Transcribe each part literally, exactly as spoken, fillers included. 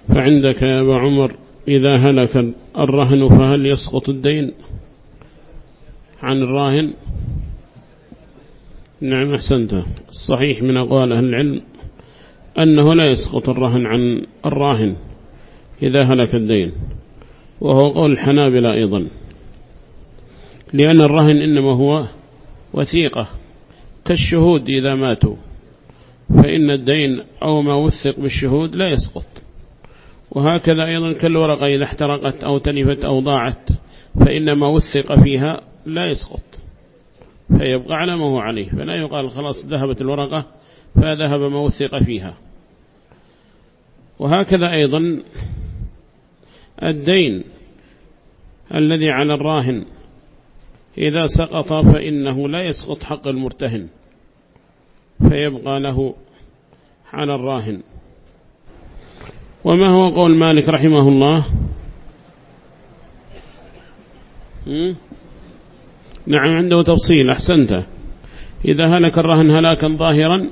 فعندك يا أبا عمر إذا هلك الرهن فهل يسقط الدين عن الراهن؟ نعم أحسنت. الصحيح من أقوال أهل العلم أنه لا يسقط الرهن عن الراهن إذا هلك الدين، وهو قول الحنابلة أيضا، لأن الرهن إنما هو وثيقة كالشهود إذا ماتوا، فإن الدين أو ما وثق بالشهود لا يسقط. وهكذا أيضا كالورقة إذا احترقت أو تلفت أو ضاعت فإن ما وثق فيها لا يسقط، فيبقى على ما هو عليه، فلا يقال خلاص ذهبت الورقة فذهب ما وثق فيها. وهكذا أيضا الدين الذي على الراهن إذا سقط فإنه لا يسقط حق المرتهن، فيبقى له على الراهن. وما هو قول مالك رحمه الله؟ نعم عنده تفصيل. أحسنت. إذا هلك الرهن هلاكا ظاهرا،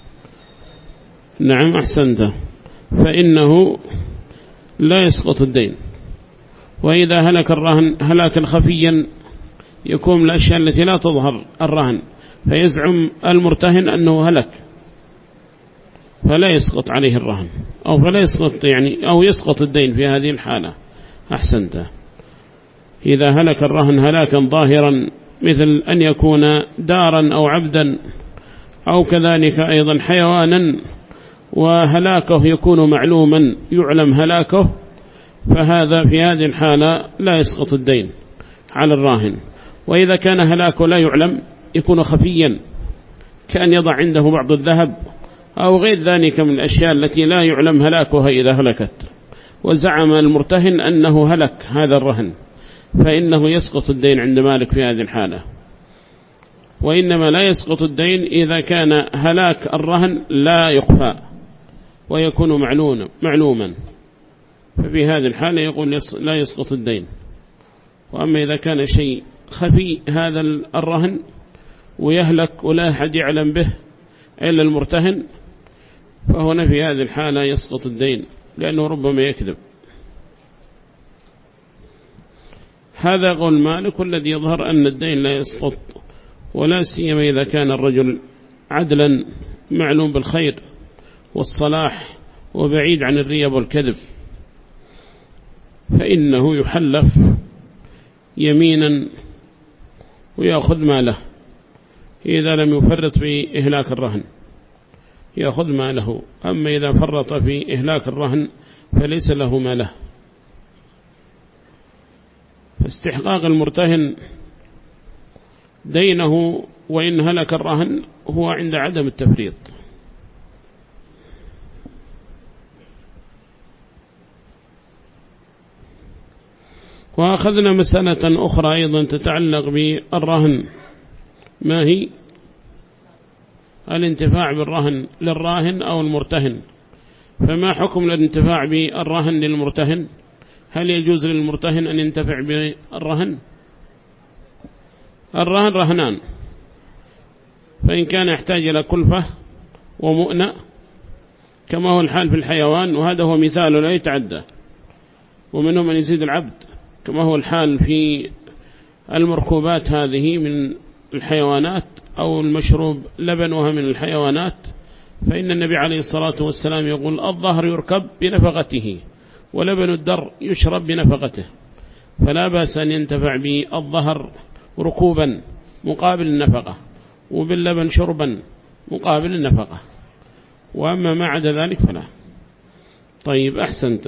نعم أحسنت، فإنه لا يسقط الدين. وإذا هلك الرهن هلاكا خفيا يكون من الأشياء التي لا تظهر الرهن، فيزعم المرتهن أنه هلك، فلا يسقط عليه الرهن، أو فلا يسقط يعني أو يسقط الدين في هذه الحالة. أحسنت. إذا هلك الرهن هلاكا ظاهرا مثل أن يكون دارا أو عبدا أو كذلك أيضا حيوانا، وهلاكه يكون معلوما يعلم هلاكه، فهذا في هذه الحالة لا يسقط الدين على الراهن. وإذا كان هلاكه لا يعلم يكون خفيا، كأن يضع عنده بعض الذهب أو غير ذلك من الأشياء التي لا يعلم هلاكها إذا هلكت، وزعم المرتهن أنه هلك هذا الرهن، فإنه يسقط الدين عند مالك في هذه الحالة. وإنما لا يسقط الدين إذا كان هلاك الرهن لا يخفى ويكون معلوما، ففي هذه الحالة يقول لا يسقط الدين. وأما إذا كان شيء خفي هذا الرهن ويهلك ولا أحد يعلم به إلا المرتهن، فهنا في هذه الحالة يسقط الدين، لأنه ربما يكذب. هذا قول مالك، والذي يظهر أن الدين لا يسقط، ولا سيما إذا كان الرجل عدلا معلوم بالخير والصلاح وبعيد عن الريب والكذب، فإنه يحلف يمينا ويأخذ ماله إذا لم يفرط في إهلاك الرهن، يأخذ ماله. أما إذا فرط في إهلاك الرهن فليس له ماله. فاستحقاق المرتهن دينه وإن هلك الرهن هو عند عدم التفريط. وأخذنا مسألة أخرى أيضا تتعلق بالرهن، ما هي؟ الانتفاع بالرهن للراهن أو المرتهن. فما حكم الانتفاع بالرهن للمرتهن؟ هل يجوز للمرتهن أن ينتفع بالرهن؟ الرهن رهنان، فإن كان يحتاج إلى كلفة ومؤنة كما هو الحال في الحيوان، وهذا هو مثال لا يتعدى، ومنهم من يزيد العبد كما هو الحال في المركوبات هذه من الحيوانات أو المشروب لبنها من الحيوانات، فإن النبي عليه الصلاة والسلام يقول الظهر يركب بنفقته ولبن الدر يشرب بنفقته، فلا بأس أن ينتفع بالظهر ركوبا مقابل النفقة، وباللبن شربا مقابل النفقة، وأما ما عدا ذلك فلا. طيب أحسنت.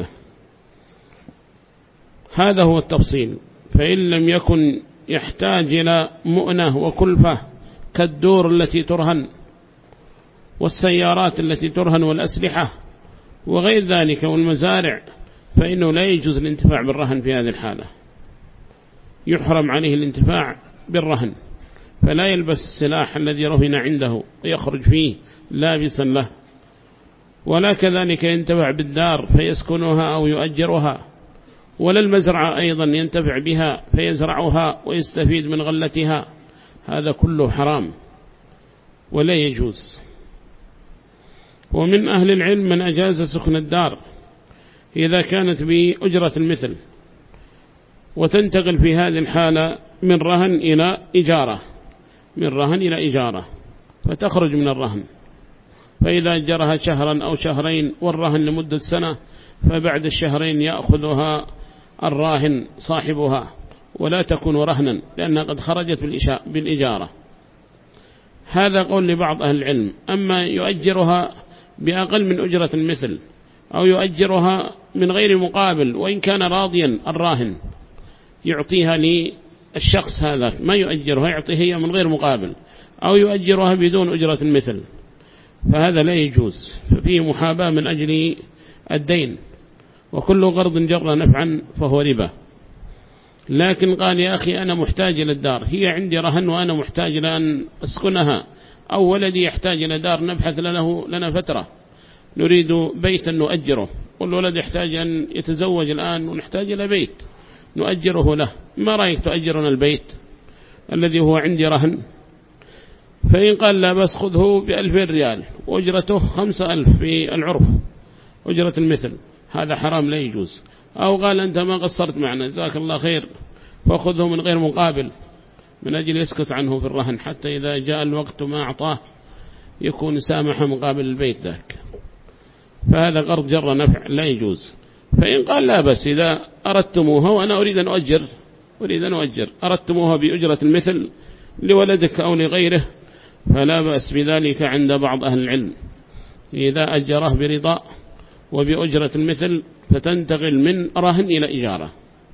هذا هو التفصيل. فإن لم يكن يحتاج إلى مؤنة وكلفة كالدور التي ترهن والسيارات التي ترهن والأسلحة وغير ذلك والمزارع، فإنه لا يجوز الانتفاع بالرهن في هذه الحالة، يحرم عليه الانتفاع بالرهن، فلا يلبس السلاح الذي رهن عنده ويخرج فيه لابسا له، ولا كذلك ينتفع بالدار فيسكنها أو يؤجرها، ولا المزرعة أيضا ينتفع بها فيزرعها ويستفيد من غلتها، هذا كله حرام ولا يجوز. ومن أهل العلم من أجاز سكن الدار إذا كانت بأجرة المثل، وتنتقل في هذه الحالة من رهن إلى إجارة، من رهن إلى إجارة، فتخرج من الرهن. فإذا أجرها شهرا أو شهرين والرهن لمدة سنة، فبعد الشهرين يأخذها الراهن صاحبها ولا تكون رهنا، لأنها قد خرجت بالإجارة. هذا قول لبعض أهل العلم. أما يؤجرها بأقل من أجرة المثل، أو يؤجرها من غير مقابل، وإن كان راضيا الراهن يعطيها للشخص هذا، ما يؤجرها، يعطيها هي من غير مقابل، أو يؤجرها بدون أجرة المثل، فهذا لا يجوز، ففيه محاباة من أجل الدين، وكل قرض جر نفعا فهو ربا. لكن قال يا أخي أنا محتاج إلى الدار، هي عندي رهن وأنا محتاج لأن أسكنها، أو ولدي يحتاج إلى دار نبحث له لنا فترة، نريد بيتا نؤجره، والولد يحتاج أن يتزوج الآن ونحتاج إلى بيت نؤجره له، ما رأيك تؤجرنا البيت الذي هو عندي رهن؟ فإن قال لا بس خذه بألفين ريال وأجرته خمسة ألف في العرف أجرة المثل، هذا حرام لا يجوز. أو قال أنت ما قصرت معنا جزاك الله خير، فأخذه من غير مقابل من أجل يسكت عنه في الرهن، حتى إذا جاء الوقت ما أعطاه يكون سامح مقابل البيت ذاك، فهذا قرض جر نفع لا يجوز. فإن قال لا بس إذا أردتموها وأنا أريد أن أؤجر أريد أن أؤجر أردتموها بأجرة المثل لولدك أو لغيره، فلا بأس بذلك عند بعض أهل العلم، إذا أجره برضا وبأجرة المثل فتنتقل من رهن إلى إجارة.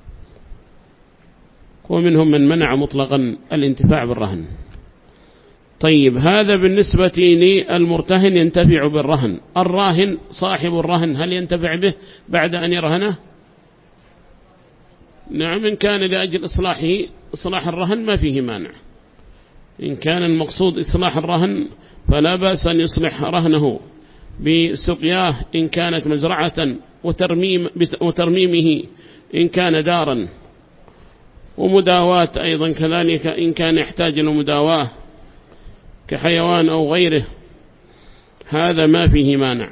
ومنهم من منع مطلقا الانتفاع بالرهن. طيب هذا بالنسبة للمرتهن ينتفع بالرهن. الراهن صاحب الرهن هل ينتفع به بعد أن يرهنه؟ نعم، إن كان لأجل إصلاحه إصلاح الرهن ما فيه مانع. إن كان المقصود إصلاح الرهن فلا بأس أن يصلح رهنه بسقياه إن كانت مزرعة، وترميم وترميمه إن كان دارا، ومداواة أيضا كذلك إن كان يحتاج إلى مداواة كحيوان أو غيره، هذا ما فيه مانع.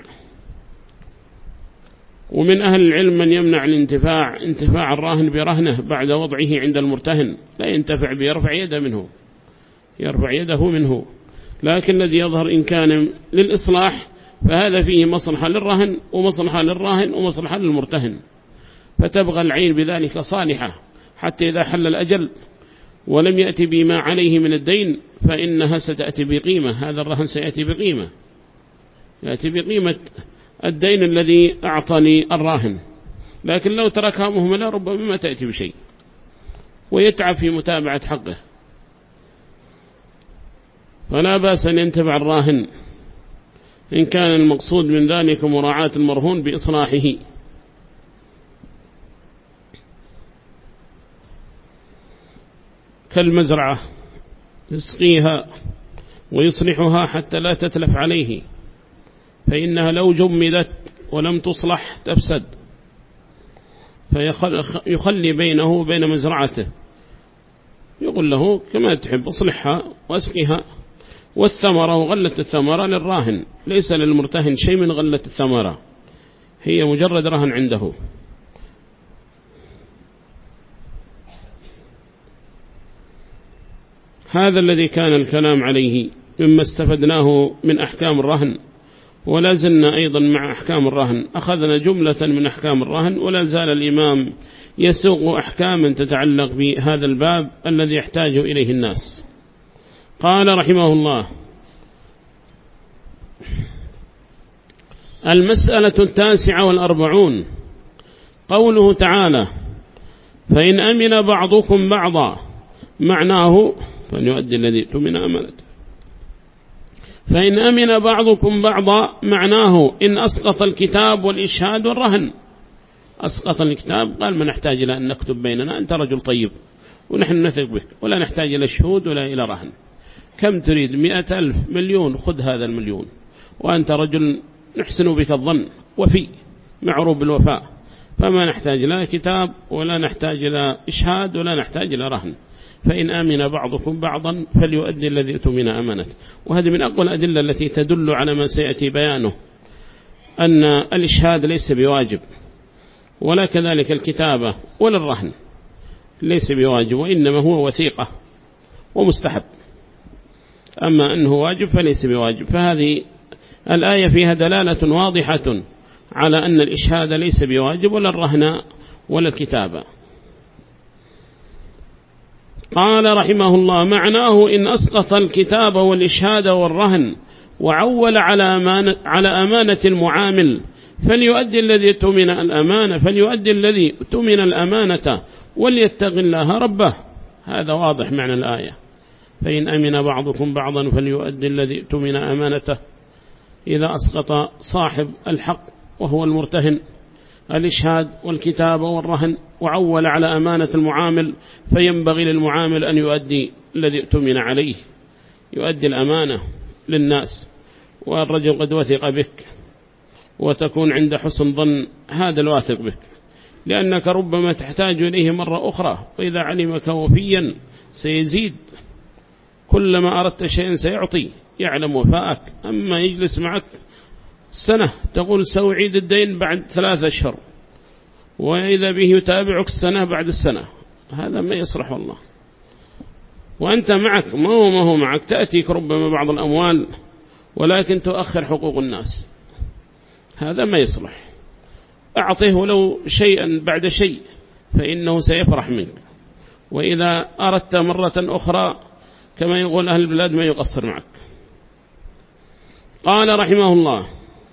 ومن أهل العلم من يمنع الانتفاع انتفاع الراهن برهنه بعد وضعه عند المرتهن، لا ينتفع بيرفع يده منه يرفع يده منه لكن الذي يظهر إن كان للإصلاح فهذا فيه مصلحة للرهن ومصلحة للراهن ومصلحة للمرتهن، فتبغى العين بذلك صالحة، حتى إذا حل الأجل ولم يأتي بما عليه من الدين فإنها ستأتي بقيمة، هذا الرهن سيأتي بقيمة، يأتي بقيمة الدين الذي أعطاني الراهن. لكن لو تركها مهملة ربما ما تأتي بشيء، ويتعب في متابعة حقه. فلا بأس أن ينتفع الراهن إن كان المقصود من ذلك مراعاة المرهون بإصلاحه. كالمزرعة يسقيها ويصلحها حتى لا تتلف عليه، فإنها لو جمدت ولم تصلح تفسد، فيخلي بينه وبين مزرعته، يقول له كما تحب اصلحها واسقها. والثمرة وغلة الثمرة للراهن، ليس للمرتهن شيء من غلة الثمرة، هي مجرد رهن عنده. هذا الذي كان الكلام عليه مما استفدناه من أحكام الرهن. ولا زلنا أيضا مع أحكام الرهن، أخذنا جملة من أحكام الرهن، ولا زال الإمام يسوق أحكاما تتعلق بهذا الباب الذي يحتاج إليه الناس. قال رحمه الله: المسألة التاسعة والأربعون، قوله تعالى: فإن أمن بعضكم بعضا، معناه فليؤدي الذي اؤتمن أمانته. فإن أمن بعضكم بعضا معناه إن أسقط الكتاب والإشهاد والرهن. أسقط الكتاب قال ما نحتاج إلى أن نكتب بيننا، أنت رجل طيب ونحن نثق بك، ولا نحتاج إلى شهود ولا إلى رهن. كم تريد؟ مئة ألف، مليون، خذ هذا المليون، وأنت رجل نحسن بك الظن وفي معروف بالوفاء، فما نحتاج لا كتاب ولا نحتاج إلى إشهاد ولا نحتاج إلى رهن. فإن آمن بعضكم بعضا فليؤدي الذي اؤتمن أمانته. وهذه من أقوى الأدلة التي تدل على ما سيأتي بيانه، أن الإشهاد ليس بواجب، ولا كذلك الكتابة ولا الرهن ليس بواجب، وإنما هو وثيقة ومستحب. أما أنه واجب فليس بواجب. فهذه الآية فيها دلالة واضحة على أن الإشهاد ليس بواجب ولا الرهن ولا الكتابة. قال رحمه الله: معناه إن أسقط الكتاب والإشهاد والرهن وعول على أمانة, على أمانة المعامل فليؤدي الذي اؤتمن الأمانة فليؤدي الذي اؤتمن الأمانة وليتق الله ربه. هذا واضح معنى الآية. فإن أمن بعضكم بعضا فليؤدي الذي اؤتمن أمانته. إذا أسقط صاحب الحق وهو المرتهن الإشهاد والكتاب والرهن وعول على أمانة المعامل، فينبغي للمعامل أن يؤدي الذي اؤتمن عليه، يؤدي الأمانة للناس. والرجل قد وثق بك وتكون عند حسن ظن هذا الواثق بك، لأنك ربما تحتاج إليه مرة أخرى، وإذا علمك وفيا سيزيد، كلما أردت شيئا سيعطي، يعلم وفاءك. أما يجلس معك سنة تقول سأعيد الدين بعد ثلاثة أشهر، وإذا به يتابعك السنة بعد السنة، هذا ما يصلح والله. وأنت معك ما هو ما هو معك، تأتيك ربما بعض الأموال ولكن تؤخر حقوق الناس، هذا ما يصلح. أعطيه ولو شيئا بعد شيء فإنه سيفرح منك. وإذا أردت مرة أخرى كما يقول أهل البلاد ما يقصر معك. قال رحمه الله: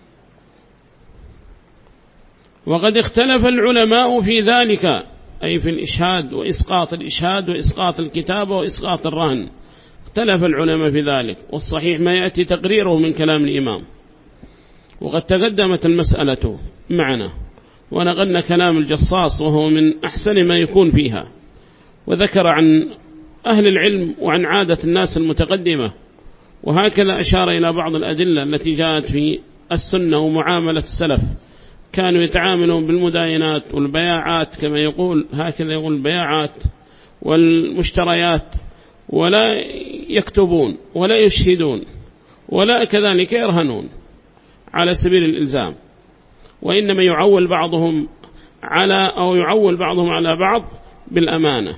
وقد اختلف العلماء في ذلك، أي في الإشهاد وإسقاط الإشهاد وإسقاط الكتاب وإسقاط الرهن، اختلف العلماء في ذلك، والصحيح ما يأتي تقريره من كلام الإمام. وقد تقدمت المسألة معنا ونقلنا كلام الجصاص وهو من أحسن ما يكون فيها، وذكر عن أهل العلم وعن عادة الناس المتقدمة، وهكذا أشار إلى بعض الأدلة التي جاءت في السنة ومعاملة السلف. كانوا يتعاملون بالمداينات والبياعات كما يقول، هكذا يقول البياعات والمشتريات، ولا يكتبون ولا يشهدون ولا كذلك يرهنون على سبيل الإلزام، وإنما يعول بعضهم على أو يعول بعضهم على بعض بالأمانة،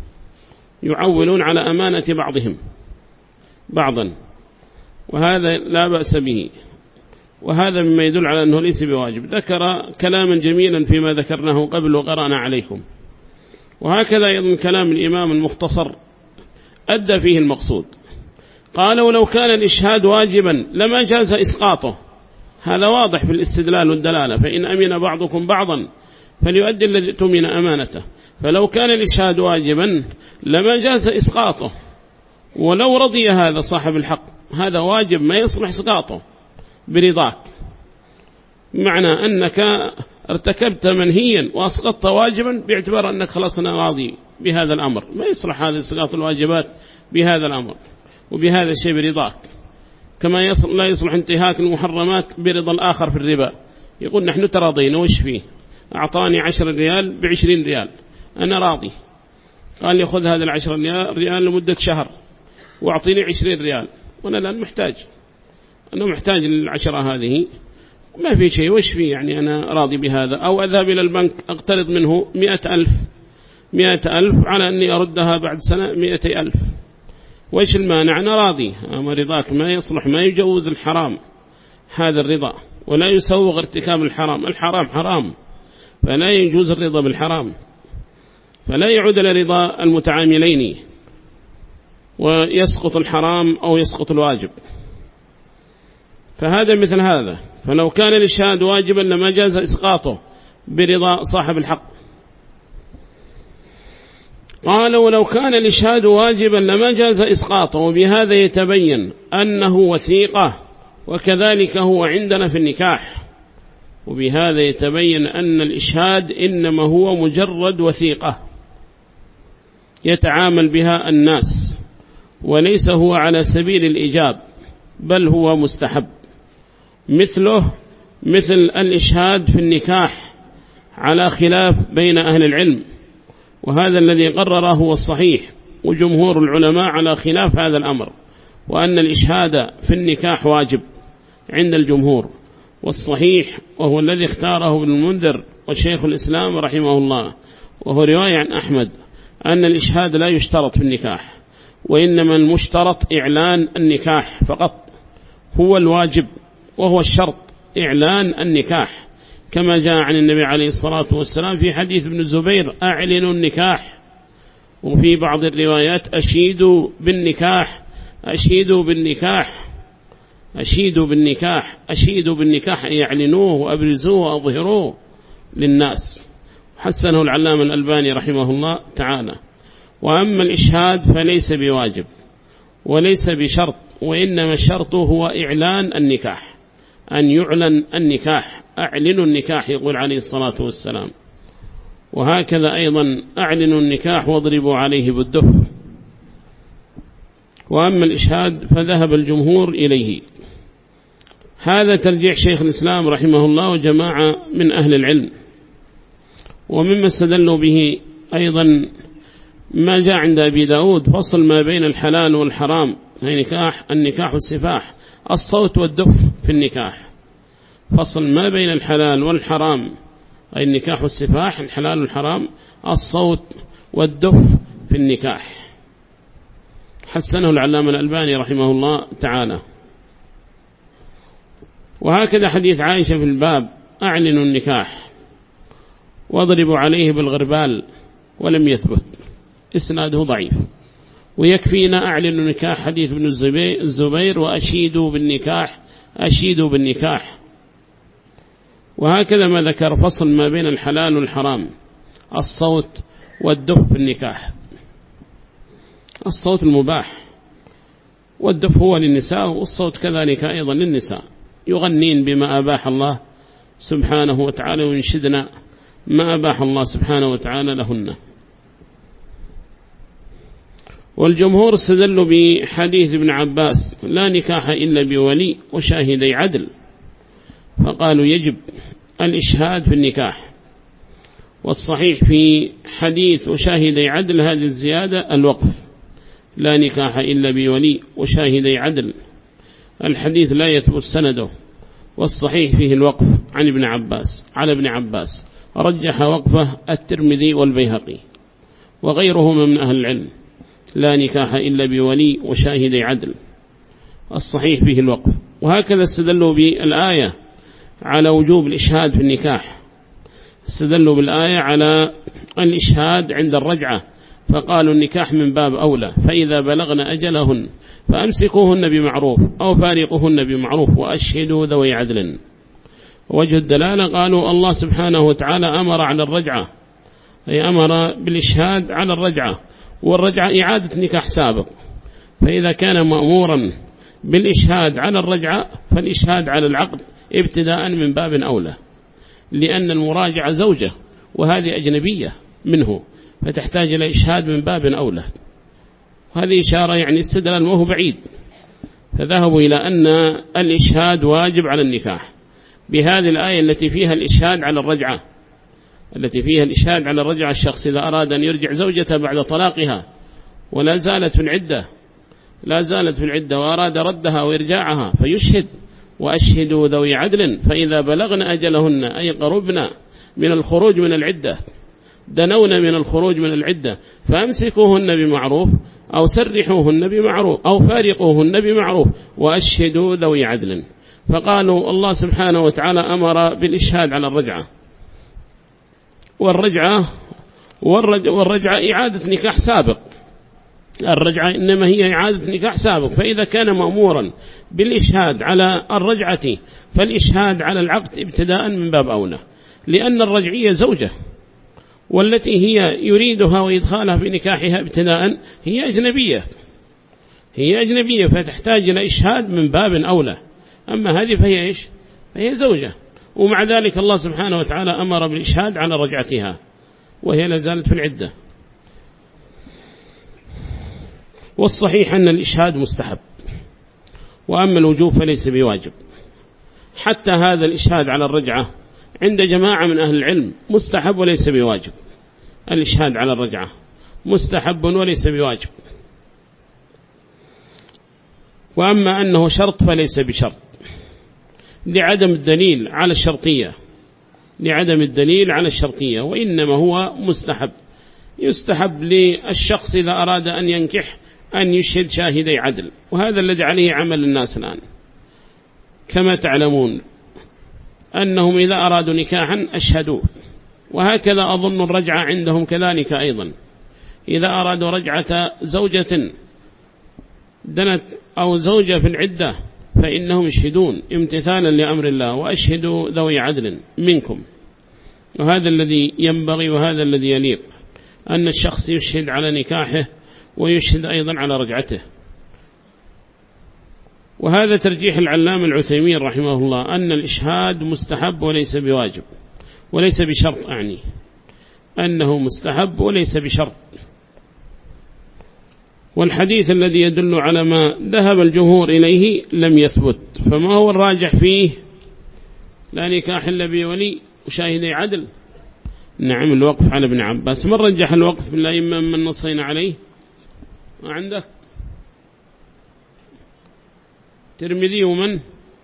يعولون على أمانة بعضهم بعضا، وهذا لا بأس به، وهذا مما يدل على أنه ليس بواجب. ذكر كلاما جميلا فيما ذكرناه قبل وقرأنا عليكم. وهكذا أيضا كلام الإمام المختصر أدى فيه المقصود. قال: ولو كان الإشهاد واجبا لما جاز إسقاطه. هذا واضح في الاستدلال والدلالة. فإن أمن بعضكم بعضا فليؤدي الذي اؤتمن أمانته. فلو كان الإشهاد واجبا لما جاز إسقاطه، ولو رضي هذا صاحب الحق هذا واجب ما يصلح إسقاطه برضاك، معنى أنك ارتكبت منهيا وأسقطت واجبا باعتبار أنك خلاص أنا راضي بهذا الأمر، ما يصلح هذا إسقاط الواجبات بهذا الأمر وبهذا الشيء برضاك. كما يصل لا يصلح انتهاك المحرمات برضا الآخر في الربا، يقول نحن تراضينا وش فيه، أعطاني عشر ريال بعشرين ريال أنا راضي، قال لي خذ هذا العشر ريال لمدة شهر واعطيني عشرين ريال، وأنا الآن محتاج، أنا محتاج للعشرة هذه، ما في شيء وش فيه يعني أنا راضي بهذا. أو أذهب إلى البنك أقترض منه مئة ألف مئة ألف على أني أردها بعد سنة مئتي ألف، وإيش المانع؟ أنا راضي. أما رضاك ما يصلح، ما يجوز الحرام هذا الرضا، ولا يسوغ ارتكاب الحرام. الحرام حرام، فلا يجوز الرضا بالحرام، فلا يعود لرضا المتعاملين ويسقط الحرام أو يسقط الواجب. فهذا مثل هذا. فلو كان الإشهاد واجبا لما جاز إسقاطه برضا صاحب الحق. قال: ولو كان الإشهاد واجبا لما جاز إسقاطه، وبهذا يتبين أنه وثيقة، وكذلك هو عندنا في النكاح. وبهذا يتبين أن الإشهاد إنما هو مجرد وثيقة يتعامل بها الناس، وليس هو على سبيل الإيجاب، بل هو مستحب، مثله مثل الإشهاد في النكاح على خلاف بين أهل العلم. وهذا الذي قرره هو الصحيح، وجمهور العلماء على خلاف هذا الأمر، وأن الإشهاد في النكاح واجب عند الجمهور. والصحيح وهو الذي اختاره ابن المنذر وشيخ الإسلام رحمه الله، وهو رواية عن أحمد، أن الإشهاد لا يشترط في النكاح، وإنما المشترط إعلان النكاح فقط، هو الواجب وهو الشرط إعلان النكاح، كما جاء عن النبي عليه الصلاة والسلام في حديث ابن الزبير: أعلنوا النكاح. وفي بعض الروايات: أشيدوا بالنكاح أشيدوا بالنكاح أشيدوا بالنكاح أشيدوا بالنكاح يعلنوه وأبرزوه وأظهروه للناس. حسنه العلامة الألباني رحمه الله تعالى. وأما الإشهاد فليس بواجب وليس بشرط، وإنما الشرط هو إعلان النكاح، أن يعلن النكاح، أعلنوا النكاح يقول عليه الصلاة والسلام. وهكذا أيضا أعلنوا النكاح واضربوا عليه بالدف. وأما الإشهاد فذهب الجمهور إليه. هذا ترجيح شيخ الإسلام رحمه الله وجماعة من أهل العلم. ومما استدلوا به أيضا ما جاء عند أبي داود: فصل ما بين الحلال والحرام، أي نكاح النكاح والسفاح، الصوت والدف في النكاح. فصل ما بين الحلال والحرام، أي النكاح والسفاح، الحلال والحرام، الصوت والدف في النكاح. حسنه العلامة الألباني رحمه الله تعالى. وهكذا حديث عائشة في الباب: أعلنوا النكاح واضربوا عليه بالغربال، ولم يثبت، إسناده ضعيف. ويكفينا أعلنوا النكاح حديث ابن الزبير: وأشيدوا بالنكاح أشيدوا بالنكاح. وهكذا ما ذكر: فصل ما بين الحلال والحرام، الصوت والدف في النكاح. الصوت المباح، والدف هو للنساء، والصوت كذلك أيضا للنساء، يغنين بما أباح الله سبحانه وتعالى، وينشدنا ما أباح الله سبحانه وتعالى لهن. والجمهور استدلوا بحديث ابن عباس: لا نكاح إلا بولي وشاهدي عدل، فقالوا يجب الإشهاد في النكاح. والصحيح في حديث وشاهدي عدل هذه الزيادة الوقف: لا نكاح إلا بولي وشاهدي عدل. الحديث لا يثبت سنده، والصحيح فيه الوقف عن ابن عباس على ابن عباس، رجح وقفه الترمذي والبيهقي وغيرهما من أهل العلم: لا نكاح إلا بولي وشاهدي عدل، الصحيح فيه الوقف. وهكذا استدلوا بالآية على وجوب الإشهاد في النكاح، استدلوا بالآية على الإشهاد عند الرجعة، فقالوا النكاح من باب أولى، فإذا بلغن أجلهن فأمسكوهن بمعروف أو فارقوهن بمعروف وأشهدوا ذوي عدل. وجه الدلالة قالوا الله سبحانه وتعالى أمر على الرجعة، أي أمر بالإشهاد على الرجعة، والرجعة إعادة نكاح سابق، فإذا كان مأمورا بالإشهاد على الرجعة فالإشهاد على العقد ابتداء من باب أولى، لأن المراجعة زوجة وهذه أجنبية منه، فتحتاج إلى إشهاد من باب أولى. هذه إشارة يعني استدلال ما هو بعيد، فذهبوا إلى أن الإشهاد واجب على النكاح بهذه الآية التي فيها الإشهاد على الرجعة، التي فيها الإشهاد على الرجعة. الشخص إذا أراد أن يرجع زوجته بعد طلاقها ولا زالت في العدة لا زالت في العدة وأراد ردها وإرجاعها فيشهد: وأشهدوا ذوي عدل فإذا بلغن أجلهن، أي قربنا من الخروج من العدة، دنونا من الخروج من العدة، فأمسكوهن بمعروف أو سرحوهن بمعروف أو فارقوهن بمعروف وأشهدوا ذوي عدل. فقالوا الله سبحانه وتعالى أمر بالإشهاد على الرجعة، والرجعة والرجعة إعادة نكاح سابق، الرجعة إنما هي إعادة نكاح سابق، فإذا كان مأمورا بالإشهاد على الرجعة فالإشهاد على العقد ابتداء من باب أولى، لأن الرجعية زوجة، والتي هي يريدها وإدخالها في نكاحها ابتداء هي أجنبية هي أجنبية فتحتاج إلى إشهاد من باب أولى. أما هذه فهي إيش؟ فهي زوجة، ومع ذلك الله سبحانه وتعالى أمر بالإشهاد على رجعتها وهي لازالت في العدة. والصحيح أن الإشهاد مستحب، وأما الوجوب فليس بواجب. حتى هذا الإشهاد على الرجعة عند جماعة من أهل العلم مستحب وليس بواجب، الإشهاد على الرجعة مستحب وليس بواجب. وأما أنه شرط فليس بشرط، لعدم الدليل على الشرطية، لعدم الدليل على الشرطية، وإنما هو مستحب. يستحب للشخص إذا أراد أن ينكح أن يشهد شاهدي عدل، وهذا الذي عليه عمل الناس الآن. كما تعلمون أنهم إذا أرادوا نكاحا أشهدوه، وهكذا أظن الرجعة عندهم كذلك أيضا. إذا أرادوا رجعة زوجة دنت أو زوجة في العدة فإنهم يشهدون امتثالا لأمر الله، وأشهدوا ذوي عدل منكم. وهذا الذي ينبغي وهذا الذي يليق، أن الشخص يشهد على نكاحه ويشهد أيضا على رجعته. وهذا ترجيح العلامة العثيمين رحمه الله، أن الإشهاد مستحب وليس بواجب وليس بشرط، أعني أنه مستحب وليس بشرط. والحديث الذي يدل على ما ذهب الجمهور إليه لم يثبت، فما هو الراجح فيه؟ لا نكاح إلا بولي وشاهدي عدل. نعم، الوقف على ابن عباس. من رجح الوقف بالله إما من نصينا عليه؟ ما عندك؟ ترمذي ومن؟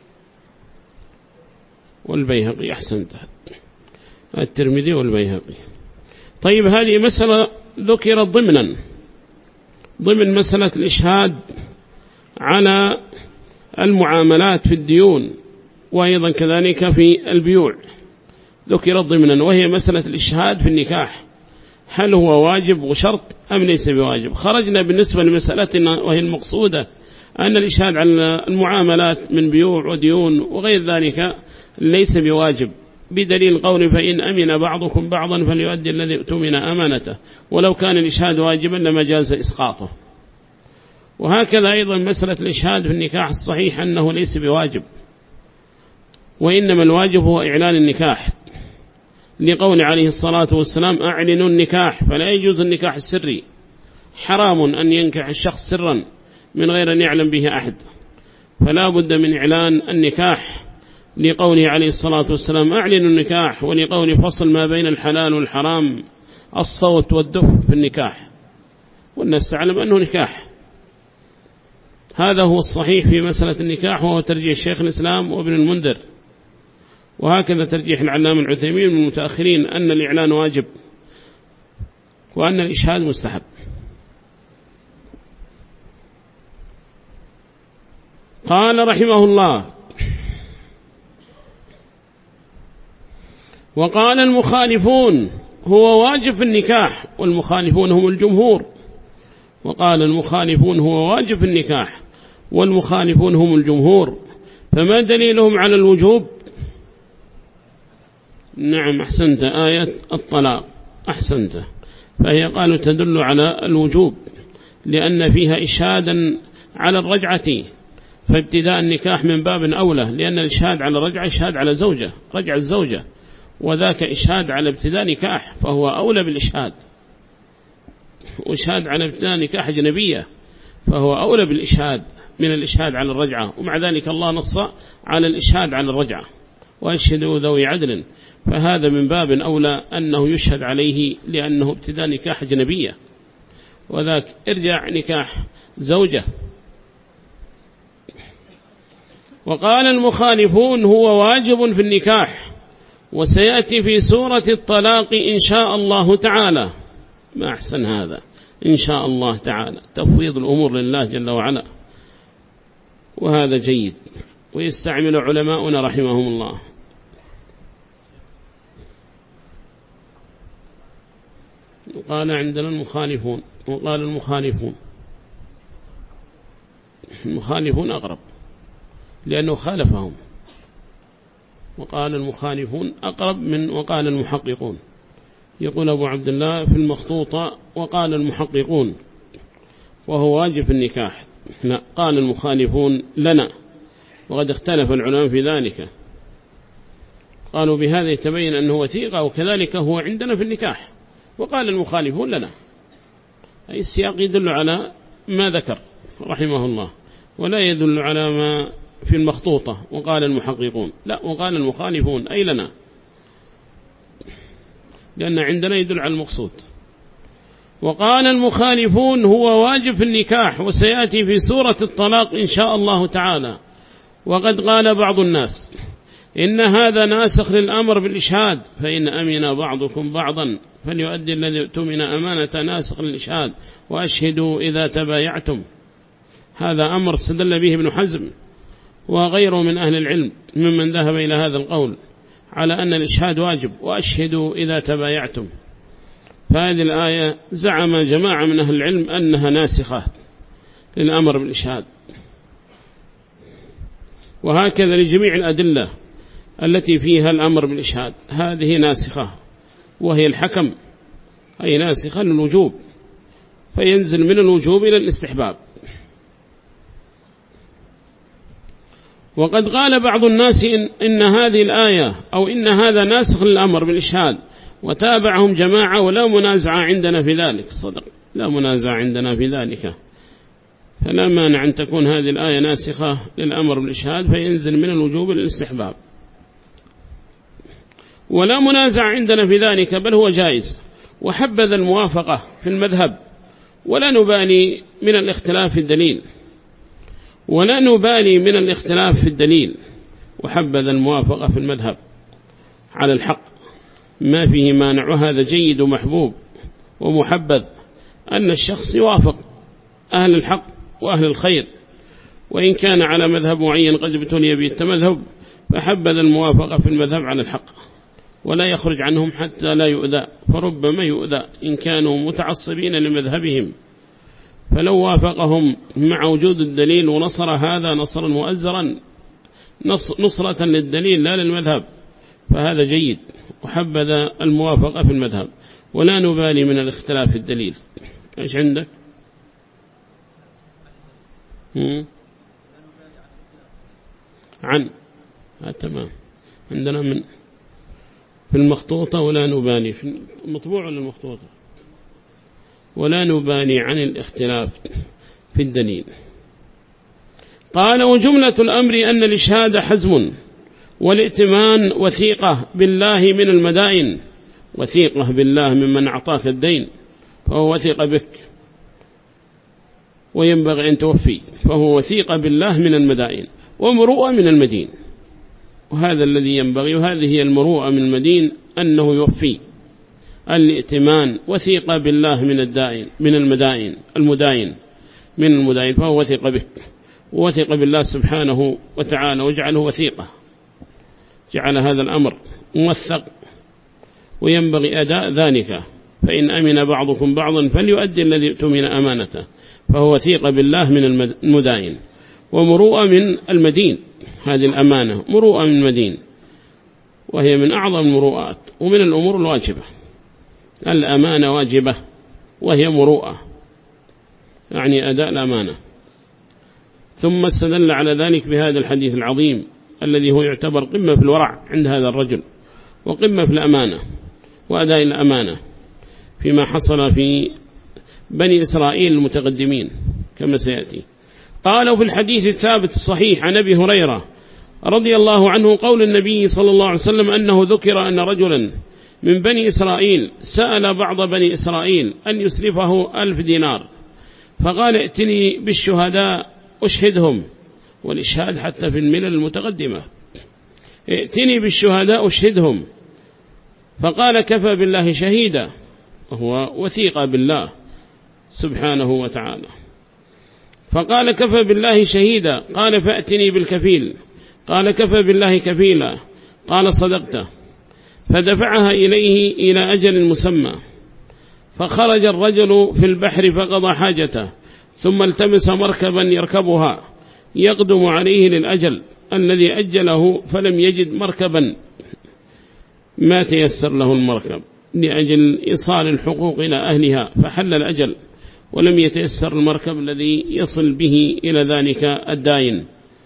والبيهقي. أحسنت، الترمذي والبيهقي. طيب، هذه مسألة ذكرت ضمنا ضمن مسألة الإشهاد على المعاملات في الديون، وأيضا كذلك في البيوع ذكرت ضمنا، وهي مسألة الإشهاد في النكاح، هل هو واجب وشرط أم ليس بواجب؟ خرجنا بالنسبة لمسألتنا وهي المقصودة أن الإشهاد على المعاملات من بيوع وديون وغير ذلك ليس بواجب، بدليل قول فإن أمن بعضكم بعضا فليؤدي الذي اؤتمن أمانته، ولو كان الإشهاد واجبا لما جاز إسقاطه. وهكذا أيضا مسألة الإشهاد في النكاح الصحيح أنه ليس بواجب، وإنما الواجب هو إعلان النكاح، لقول عليه الصلاة والسلام أعلنوا النكاح، فلا يجوز النكاح السري، حرام أن ينكح الشخص سرا من غير أن يعلم به أحد، فلا بد من إعلان النكاح، لقوله عليه الصلاة والسلام أعلنوا النكاح، ولقول فصل ما بين الحلال والحرام الصوت والدف في النكاح، والناس تعلم أنه نكاح. هذا هو الصحيح في مسألة النكاح، وهو ترجيح شيخ الإسلام وابن المنذر، وهكذا ترجيح العلامة العثيمين من المتأخرين أن الإعلان واجب وأن الإشهاد مستحب. قال رحمه الله: وقال المخالفون هو واجب في النكاح، والمخالفون هم الجمهور. وقال المخالفون هو واجب في النكاح والمخالفون هم الجمهور، فما دليلهم على الوجوب؟ نعم، أحسنت، آية الطلاق، أحسنت، فهي قالوا تدل على الوجوب لأن فيها إشهادا على الرجعة، فابتداء النكاح من باب أولى، لأن الإشهاد على الرجعة إشهاد على زوجة، رجع الزوجة، وذاك إشهاد على ابتداء نكاح، فهو أولى بالإشهاد. وإشهاد على ابتداء نكاح أجنبية فهو أولى بالإشهاد من الإشهاد على الرجعة، ومع ذلك الله نص على الإشهاد على الرجعة وأشهدوا ذوي عدل، فهذا من باب أولى أنه يشهد عليه لأنه ابتداء نكاح أجنبية، وذاك ارجع نكاح زوجة. وقال المخالفون هو واجب في النكاح، وسيأتي في سورة الطلاق إن شاء الله تعالى. ما أحسن هذا، إن شاء الله تعالى، تفويض الأمور لله جل وعلا، وهذا جيد، ويستعمل علماؤنا رحمهم الله. وقال عندنا المخالفون، وقال المخالفون، المخالفون أقرب لأنه خالفهم، وقال المخالفون أقرب من وقال المحققون. يقول أبو عبد الله في المخطوطة وقال المحققون وهو واجب في النكاح، لا، قال المخالفون لنا، وقد اختلف العلماء في ذلك، قالوا بهذا يتبين أنه وثيقة، وكذلك هو عندنا في النكاح، وقال المخالفون لنا، أي السياق يدل على ما ذكر رحمه الله، ولا يدل على ما في المخطوطة وقال المحققون، لا، وقال المخالفون أي لنا، لأن عندنا يدل على المقصود. وقال المخالفون هو واجب في النكاح، وسيأتي في سورة الطلاق إن شاء الله تعالى. وقد قال بعض الناس إن هذا ناسخ للأمر بالإشهاد، فإن أمن بعضكم بعضا فليؤدي الذي اؤتمن أمانة ناسخ للإشهاد وأشهدوا إذا تبايعتم. هذا أمر استدل به ابن حزم وغيره من أهل العلم ممن ذهب إلى هذا القول على أن الإشهاد واجب، وأشهدوا إذا تبايعتم. فهذه الآية زعم جماعة من أهل العلم أنها ناسخة للأمر بالإشهاد، وهكذا لجميع الأدلة التي فيها الأمر بالإشهاد هذه ناسخة، وهي الحكم أي ناسخة للوجوب، فينزل من الوجوب إلى الاستحباب. وقد قال بعض الناس إن, إن هذه الآية أو إن هذا ناسخ للأمر بالإشهاد وتابعهم جماعة ولا منازع عندنا في ذلك. صدق، لا منازع عندنا في ذلك، فلا مانع أن تكون هذه الآية ناسخة للأمر بالإشهاد فينزل من الوجوب للاستحباب، ولا منازع عندنا في ذلك، بل هو جائز. وحبذا الموافقة في المذهب، ولا نبالي من الاختلاف في الدليل ولا نبالي من الاختلاف في الدليل وحبذا الموافقة في المذهب على الحق ما فيه مانع، وهذا جيد ومحبوب ومحبذ أن الشخص يوافق أهل الحق وأهل الخير، وإن كان على مذهب معين قد ابتلي بالتمذهب فحبذا الموافقة في المذهب على الحق، ولا يخرج عنهم حتى لا يؤذى، فربما يؤذى إن كانوا متعصبين لمذهبهم. فلو وافقهم مع وجود الدليل ونصر هذا نصرا مؤزرا نصرة للدليل لا للمذهب، فهذا جيد، وحبذا الموافقة في المذهب، ولا نبالي من الاختلاف في الدليل. إيش عندك؟ عن آه تمام، عندنا من في المخطوطة ولا نبالي، في المطبوع ولا المخطوطة، ولا نبالي عن الاختلاف في الدليل. قال: وجملة الأمر أن الإشهاد حزم، والائتمان وثيقة بالله من المدائن، وثيقة بالله ممن أعطاك الدين فهو وثيق بك وينبغي أن توفي، فهو وثيق بالله من المدائن، ومروءة من المدين، وهذا الذي ينبغي، وهذه هي المروءة من المدين أنه يوفي. الائتمان وثيق بالله من الدائن من المدائن المدائن من المدائن، فهو وثيق بك ووثيق بالله سبحانه وتعالى، وجعله وثيقة، جعل هذا الأمر موثق، وينبغي أداء ذلك. فإن أمن بعضكم بعضا فليؤدي الذي اؤتمن أمانته، فهو وثيق بالله من المدائن، ومروءة من المدين. هذه الأمانة مروءة من المدين، وهي من أعظم المروءات ومن الأمور الواجبة. الأمانة واجبة وهي مروءة، يعني أداء الأمانة. ثم استدل على ذلك بهذا الحديث العظيم الذي هو يعتبر قمة في الورع عند هذا الرجل، وقمة في الأمانة وأداء الأمانة فيما حصل في بني إسرائيل المتقدمين كما سيأتي. قالوا في الحديث الثابت الصحيح عن أبي هريرة رضي الله عنه قول النبي صلى الله عليه وسلم أنه ذكر أن رجلا من بني إسرائيل سأل بعض بني إسرائيل أن يسلفه ألف دينار، فقال: ائتني بالشهداء أشهدهم، والإشهاد حتى في الملل المتقدمة، ائتني بالشهداء أشهدهم، فقال: كفى بالله شهيدا، وهو وثيق بالله سبحانه وتعالى. فقال: كفى بالله شهيدا، قال: فأتني بالكفيل، قال: كفى بالله كفيلا، قال: صدقت. فدفعها إليه إلى أجل مسمى، فخرج الرجل في البحر فقضى حاجته، ثم التمس مركبا يركبها يقدم عليه للأجل الذي أجله، فلم يجد مركبا، ما تيسر له المركب لأجل إيصال الحقوق إلى أهلها، فحل الأجل ولم يتيسر المركب الذي يصل به إلى ذلك الداين،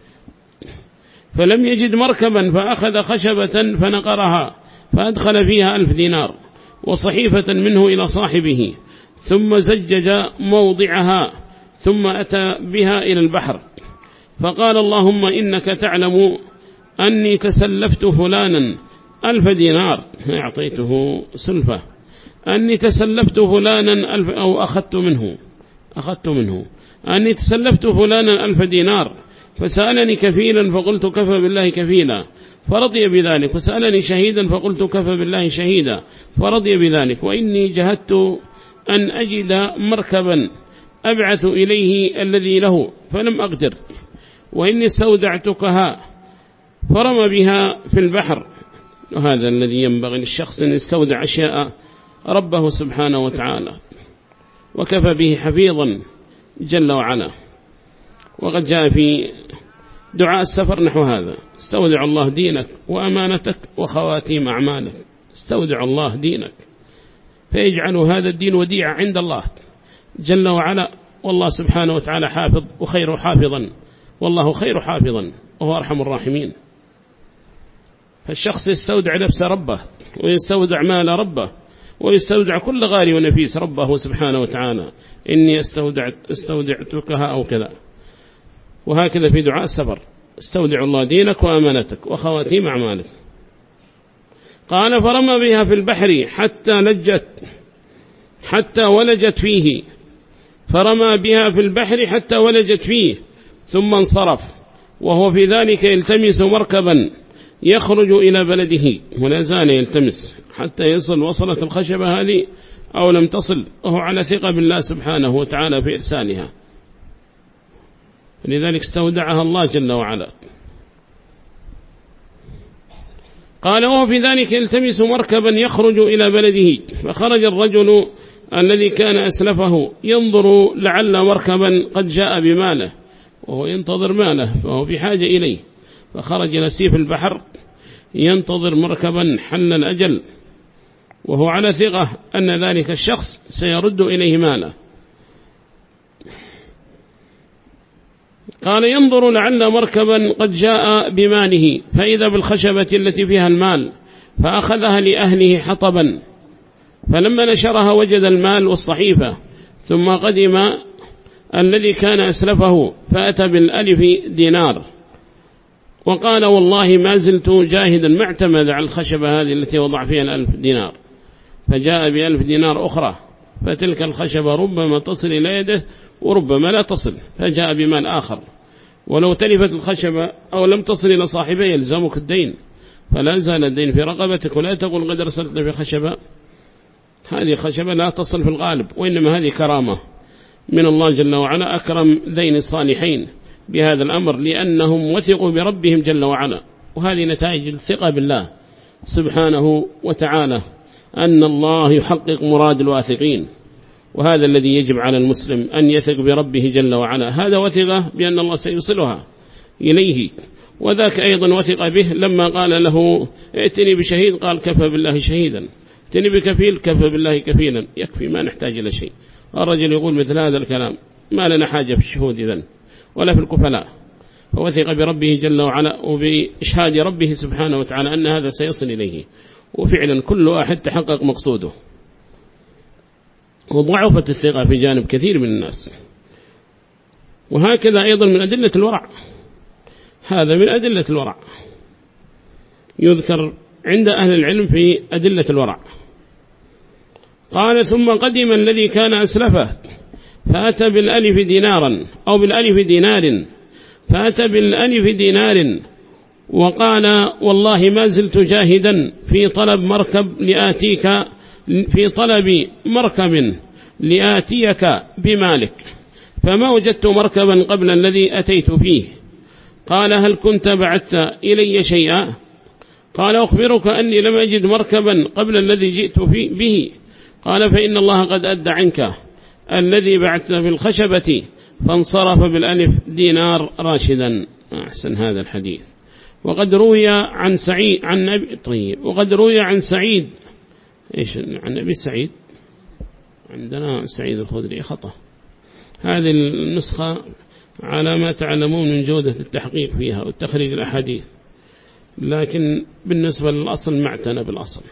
فلم يجد مركبا، فأخذ خشبة فنقرها فأدخل فيها ألف دينار وصحيفة منه إلى صاحبه، ثم زجج موضعها، ثم أتى بها إلى البحر، فقال: اللهم إنك تعلم أني تسلفت فلانا ألف دينار، أعطيته سلفة، أني تسلفت فلانا ألف، أو أخذت منه أخذت منه أني تسلفت فلانا ألف دينار، فسألني كفيلا، فقلت: كفى بالله كفيلا، فرضي بذلك، وسألني شهيدا فقلت كفى بالله شهيدا فرضي بذلك، وإني جهدت أن أجد مركبا أبعث إليه الذي له فلم أقدر، وإني استودعتكها فرمى بها في البحر. وهذا الذي ينبغي للشخص أن يستودع أشياء ربه سبحانه وتعالى، وكفى به حفيظا جل وعلا. وقد جاء في دعاء السفر نحو هذا: استودع الله دينك وأمانتك وخواتيم أعمالك. استودع الله دينك فيجعل هذا الدين وديعة عند الله جل وعلا، والله سبحانه وتعالى حافظ وخير حافظا، والله خير حافظا وهو أرحم الراحمين. فالشخص يستودع نفس ربه، ويستودع مال ربه، ويستودع كل غالي ونفيس ربه سبحانه وتعالى. إني استودعت استودعتكها أو كذا. وهكذا في دعاء السفر: استودع الله دينك وأمانتك وخواتيم أعمالك. قال: فرمى بها في البحر حتى لجت حتى ولجت فيه فرمى بها في البحر حتى ولجت فيه ثم انصرف، وهو في ذلك يلتمس مركبا يخرج إلى بلده، ولا زال يلتمس حتى يصل. وصلت الخشبة هذه أو لم تصل، وهو على ثقة بالله سبحانه وتعالى في إرسالها، لذلك استودعها الله جل وعلا. قال: وهو في ذلك يلتمس مركبا يخرج إلى بلده، فخرج الرجل الذي كان أسلفه ينظر لعل مركبا قد جاء بماله، وهو ينتظر ماله فهو بحاجة إليه، فخرج نسيف البحر ينتظر مركبا حل الأجل، وهو على ثقة أن ذلك الشخص سيرد إليه ماله. قال: ينظر لعل مركبا قد جاء بماله، فإذا بالخشبة التي فيها المال، فأخذها لأهله حطبا، فلما نشرها وجد المال والصحيفة، ثم قدم الذي كان أسلفه فأتى بالألف دينار، وقال: والله ما زلت جاهدا، ما اعتمد على الخشبة هذه التي وضع فيها الألف دينار، فجاء بألف دينار أخرى، فتلك الخشبة ربما تصل إلى يده وربما لا تصل، فجاء بمال آخر. ولو تلفت الخشبة أو لم تصل إلى صاحبه يلزمك الدين، فلا زال الدين في رقبتك، ولا تقول قد رسلت في خشبة. هذه خشبة لا تصل في الغالب، وإنما هذه كرامة من الله جل وعلا، أكرم ذين الصالحين بهذا الأمر، لأنهم وثقوا بربهم جل وعلا. وهذه نتائج الثقة بالله سبحانه وتعالى، أن الله يحقق مراد الواثقين. وهذا الذي يجب على المسلم أن يثق بربه جل وعلا، هذا وثقه بأن الله سيوصلها إليه. وذاك أيضا وثق به لما قال له: ائتني بشهيد، قال: كفى بالله شهيدا. ائتني بكفيل، كفى بالله كفيلا، يكفي، ما نحتاج إلى شيء. الرجل يقول مثل هذا الكلام: ما لنا حاجة في الشهود إذن ولا في الكفلاء. فوثق بربه جل وعلا وبإشهاد ربه سبحانه وتعالى أن هذا سيصل إليه، وفعلا كل واحد تحقق مقصوده. وضعفت الثقة في جانب كثير من الناس. وهكذا أيضا من أدلة الورع، هذا من أدلة الورع، يذكر عند أهل العلم في أدلة الورع. قال: ثم قدم الذي كان أسلفه فأتى بالألف دينارا أو بالألف دينار فأتى بالألف دينار وقال: والله ما زلت جاهدا في طلب مركب لآتيك في طلب مركب لآتيك بمالك، فما وجدت مركبا قبل الذي أتيت فيه. قال: هل كنت بعثت إلي شيئا؟ قال: أخبرك أني لم أجد مركبا قبل الذي جئت به. قال: فإن الله قد أدى عنك الذي بعثت بالخشبة، فانصرف بالألف دينار راشدا. أحسن هذا الحديث. وقد روي عن سعيد عن نبي طيب وقد روي عن سعيد إيش عن أبي سعيد، عندنا سعيد الخدري خطأ. هذه النسخة على ما تعلمون من جودة التحقيق فيها والتخريج الأحاديث، لكن بالنسبة للأصل ما اعتنى بالأصل.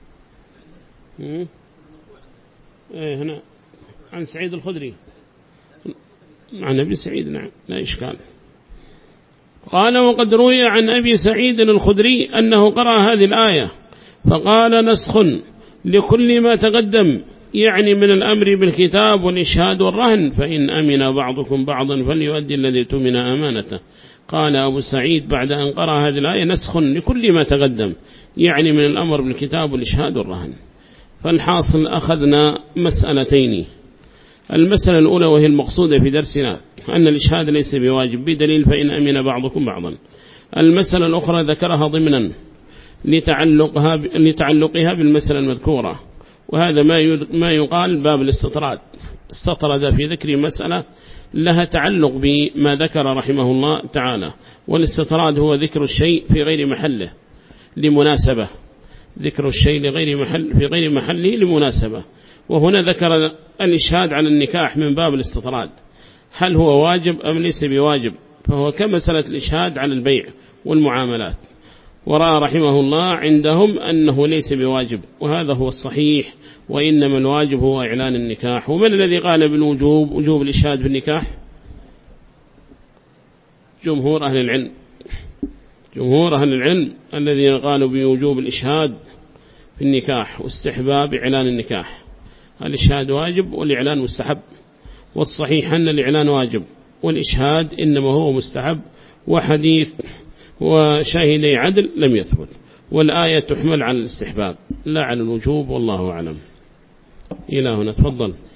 إيه هنا عن سعيد الخدري عن أبي سعيد، نعم لا إشكال. قال: وقد روي عن أبي سعيد الخدري أنه قرأ هذه الآية فقال: نسخ لكل ما تقدم، يعني من الأمر بالكتاب والإشهاد والرهن، فإن أمن بعضكم بعضا فليؤدي الذي اؤتمن أمانته. قال أبو سعيد بعد أن قرأ هذه الآية نسخ لكل ما تقدم، يعني من الأمر بالكتاب والإشهاد والرهن. فالحاصل أخذنا مسألتين. المسألة الأولى وهي المقصودة في درسنا أن الإشهاد ليس بواجب بدليل فإن أمن بعضكم بعضا. المسألة الأخرى ذكرها ضمنا لتعلقها, لتعلقها بالمسألة المذكورة، وهذا ما يقال باب الاستطراد. استطرد في ذكر مسألة لها تعلق بما ذكر رحمه الله تعالى، والاستطراد هو ذكر الشيء في غير محله لمناسبة، ذكر الشيء لغير محل في غير محله لمناسبة. وهنا ذكر الإشهاد على النكاح من باب الاستطراد، هل هو واجب أم ليس بواجب؟ فهو كمسألة الإشهاد على البيع والمعاملات، ورأى رحمه الله عندهم أنه ليس بواجب، وهذا هو الصحيح، وإنما الواجب هو إعلان النكاح. ومن الذي قال بالوجوب وجوب الإشهاد في النكاح؟ جمهور أهل العلم، جمهور أهل العلم الذين قالوا بوجوب الإشهاد في النكاح واستحباب إعلان النكاح. الإشهاد واجب والإعلان مستحب، والصحيح أن الإعلان واجب والإشهاد إنما هو مستحب، وحديث وشاهدي عدل لم يثبت، والآية تحمل على الاستحباب لا على الوجوب، والله أعلم. إلى هنا تفضل.